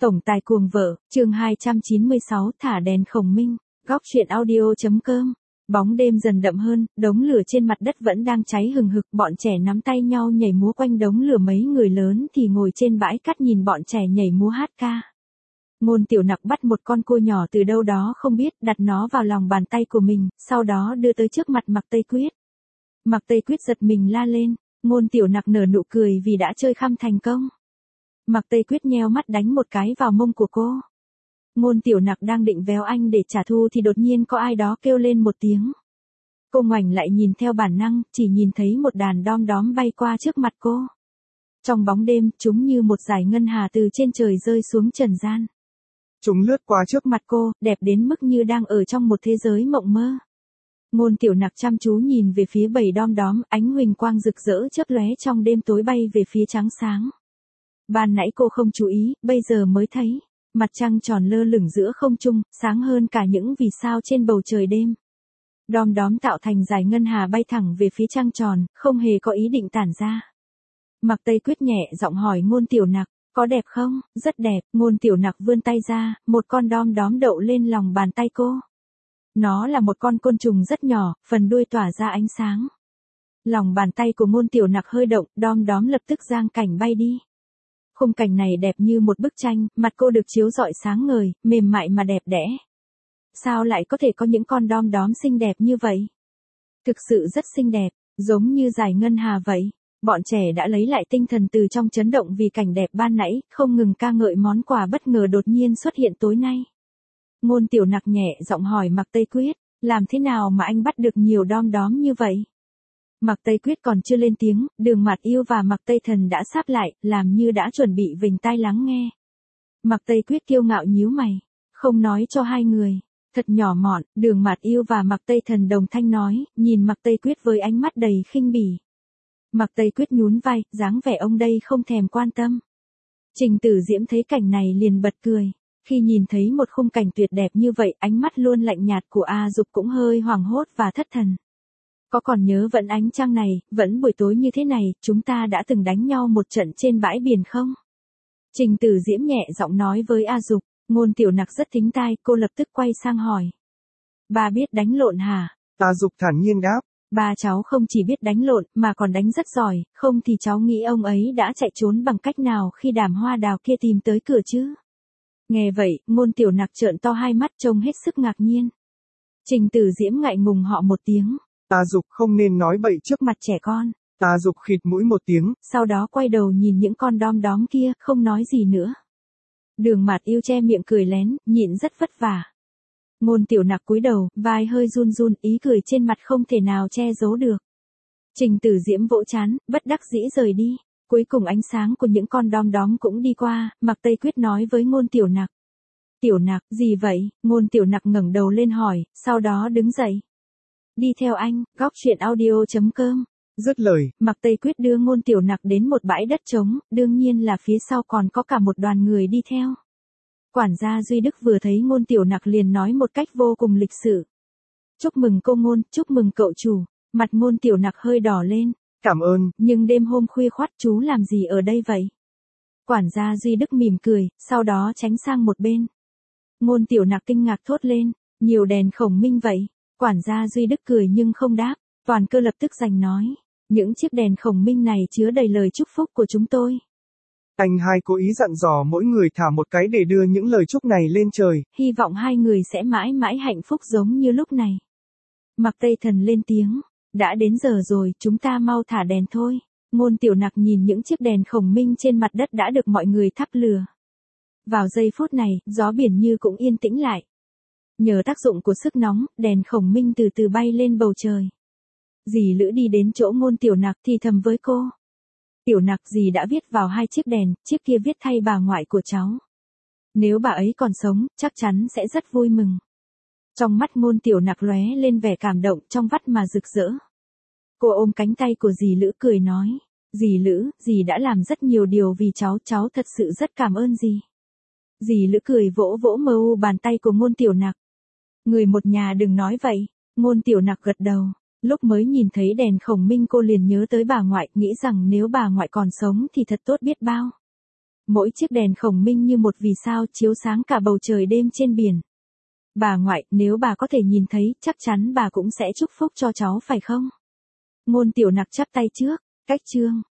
Tổng tài cuồng vợ, chương 296 thả đèn khổng minh, góc truyện audio.com. Bóng đêm dần đậm hơn, đống lửa trên mặt đất vẫn đang cháy hừng hực, bọn trẻ nắm tay nhau nhảy múa quanh đống lửa, mấy người lớn thì ngồi trên bãi cát nhìn bọn trẻ nhảy múa hát ca. Ngôn Tiểu Nặc bắt một con cua nhỏ từ đâu đó không biết, đặt nó vào lòng bàn tay của mình, sau đó đưa tới trước mặt Mạc Tây Quyết. Mạc Tây Quyết giật mình la lên, Ngôn Tiểu Nặc nở nụ cười vì đã chơi khăm thành công. Mạc Tây Quyết nheo mắt đánh một cái vào mông của cô. Ngôn Tiểu Nặc đang định véo anh để trả thù thì đột nhiên có ai đó kêu lên một tiếng. Cô ngoảnh lại nhìn theo bản năng, chỉ nhìn thấy một đàn đom đóm bay qua trước mặt cô. Trong bóng đêm, chúng như một dải ngân hà từ trên trời rơi xuống trần gian. Chúng lướt qua trước mặt cô, đẹp đến mức như đang ở trong một thế giới mộng mơ. Ngôn Tiểu Nặc chăm chú nhìn về phía bầy đom đóm, ánh huỳnh quang rực rỡ chớp lóe trong đêm tối bay về phía trắng sáng. Ban nãy cô không chú ý, bây giờ mới thấy. Mặt trăng tròn lơ lửng giữa không trung, sáng hơn cả những vì sao trên bầu trời đêm. Đom đóm tạo thành dải ngân hà bay thẳng về phía trăng tròn, không hề có ý định tản ra. Mạc Tây Quyết nhẹ giọng hỏi Ngôn Tiểu Nặc, có đẹp không? Rất đẹp. Ngôn Tiểu Nặc vươn tay ra, một con đom đóm đậu lên lòng bàn tay cô. Nó là một con côn trùng rất nhỏ, phần đuôi tỏa ra ánh sáng. Lòng bàn tay của Ngôn Tiểu Nặc hơi động, đom đóm lập tức giang cảnh bay đi. Khung cảnh này đẹp như một bức tranh, mặt cô được chiếu rọi sáng ngời, mềm mại mà đẹp đẽ. Sao lại có thể có những con đom đóm xinh đẹp như vậy? Thực sự rất xinh đẹp, giống như dải ngân hà vậy. Bọn trẻ đã lấy lại tinh thần từ trong chấn động vì cảnh đẹp ban nãy, không ngừng ca ngợi món quà bất ngờ đột nhiên xuất hiện tối nay. Ngôn Tiểu Nặc nhẹ giọng hỏi Mạc Tây Quyết, làm thế nào mà anh bắt được nhiều đom đóm như vậy? Mạc Tây Quyết còn chưa lên tiếng, Đường Mạt Yêu và Mạc Tây Thần đã sáp lại, làm như đã chuẩn bị vểnh tai lắng nghe. Mạc Tây Quyết kiêu ngạo nhíu mày, không nói cho hai người. Thật nhỏ mọn, Đường Mạt Yêu và Mạc Tây Thần đồng thanh nói, nhìn Mạc Tây Quyết với ánh mắt đầy khinh bỉ. Mạc Tây Quyết nhún vai, dáng vẻ ông đây không thèm quan tâm. Trình Tử Diễm thấy cảnh này liền bật cười. Khi nhìn thấy một khung cảnh tuyệt đẹp như vậy, ánh mắt luôn lạnh nhạt của A Dục cũng hơi hoảng hốt và thất thần. Có còn nhớ vẫn ánh trăng này, vẫn buổi tối như thế này, chúng ta đã từng đánh nhau một trận trên bãi biển không? Trình Tử Diễm nhẹ giọng nói với A Dục. Ngôn Tiểu Nặc rất thính tai, cô lập tức quay sang hỏi. Ba biết đánh lộn hả? A Dục thản nhiên đáp. Ba cháu không chỉ biết đánh lộn, mà còn đánh rất giỏi, không thì cháu nghĩ ông ấy đã chạy trốn bằng cách nào khi Đàm Hoa Đào kia tìm tới cửa chứ? Nghe vậy, Ngôn Tiểu Nặc trợn to hai mắt trông hết sức ngạc nhiên. Trình Tử Diễm ngại ngùng họ một tiếng. A Dục không nên nói bậy trước mặt trẻ con. A Dục khịt mũi một tiếng. Sau đó quay đầu nhìn những con đom đóm kia, không nói gì nữa. Đường Mạt Yêu che miệng cười lén, nhịn rất vất vả. Ngôn Tiểu Nặc cúi đầu, vai hơi run run, ý cười trên mặt không thể nào che giấu được. Trình Tử Diễm vỗ trán, bất đắc dĩ rời đi. Cuối cùng ánh sáng của những con đom đóm cũng đi qua, Mạc Tây Quyết nói với Ngôn Tiểu Nặc. Tiểu Nặc, gì vậy? Ngôn Tiểu Nặc ngẩng đầu lên hỏi, sau đó đứng dậy. Đi theo anh, góc truyện audio.com. Dứt lời, Mạc Tây Quyết đưa Ngôn Tiểu Nặc đến một bãi đất trống, đương nhiên là phía sau còn có cả một đoàn người đi theo. Quản gia Duy Đức vừa thấy Ngôn Tiểu Nặc liền nói một cách vô cùng lịch sự. Chúc mừng cô Ngôn, chúc mừng cậu chủ. Mặt Ngôn Tiểu Nặc hơi đỏ lên. Cảm ơn. Nhưng đêm hôm khuya khoắt chú làm gì ở đây vậy? Quản gia Duy Đức mỉm cười, sau đó tránh sang một bên. Ngôn Tiểu Nặc kinh ngạc thốt lên, nhiều đèn khổng minh vậy. Quản gia Duy Đức cười nhưng không đáp. Toàn Cơ lập tức giành nói, những chiếc đèn khổng minh này chứa đầy lời chúc phúc của chúng tôi. Anh hai cố ý dặn dò mỗi người thả một cái để đưa những lời chúc này lên trời. Hy vọng hai người sẽ mãi mãi hạnh phúc giống như lúc này. Mạc Tây Thần lên tiếng, đã đến giờ rồi, chúng ta mau thả đèn thôi. Ngôn Tiểu Nặc nhìn những chiếc đèn khổng minh trên mặt đất đã được mọi người thắp lửa. Vào giây phút này, gió biển như cũng yên tĩnh lại. Nhờ tác dụng của sức nóng, đèn khổng minh từ từ bay lên bầu trời. Dì Lữ đi đến chỗ Ngôn Tiểu Nặc thì thầm với cô. Tiểu Nặc, dì đã viết vào hai chiếc đèn, chiếc kia viết thay bà ngoại của cháu. Nếu bà ấy còn sống, chắc chắn sẽ rất vui mừng. Trong mắt Ngôn Tiểu Nặc lóe lên vẻ cảm động, trong vắt mà rực rỡ. Cô ôm cánh tay của dì Lữ cười nói. Dì Lữ, dì đã làm rất nhiều điều vì cháu thật sự rất cảm ơn dì. Dì Lữ cười vỗ vỗ mờ u bàn tay của Ngôn Tiểu Nặc. Người một nhà đừng nói vậy. Ngôn Tiểu Nặc gật đầu. Lúc mới nhìn thấy đèn khổng minh cô liền nhớ tới bà ngoại, nghĩ rằng nếu bà ngoại còn sống thì thật tốt biết bao. Mỗi chiếc đèn khổng minh như một vì sao chiếu sáng cả bầu trời đêm trên biển. Bà ngoại, nếu bà có thể nhìn thấy, chắc chắn bà cũng sẽ chúc phúc cho cháu phải không? Ngôn Tiểu Nặc chắp tay trước, cách chương.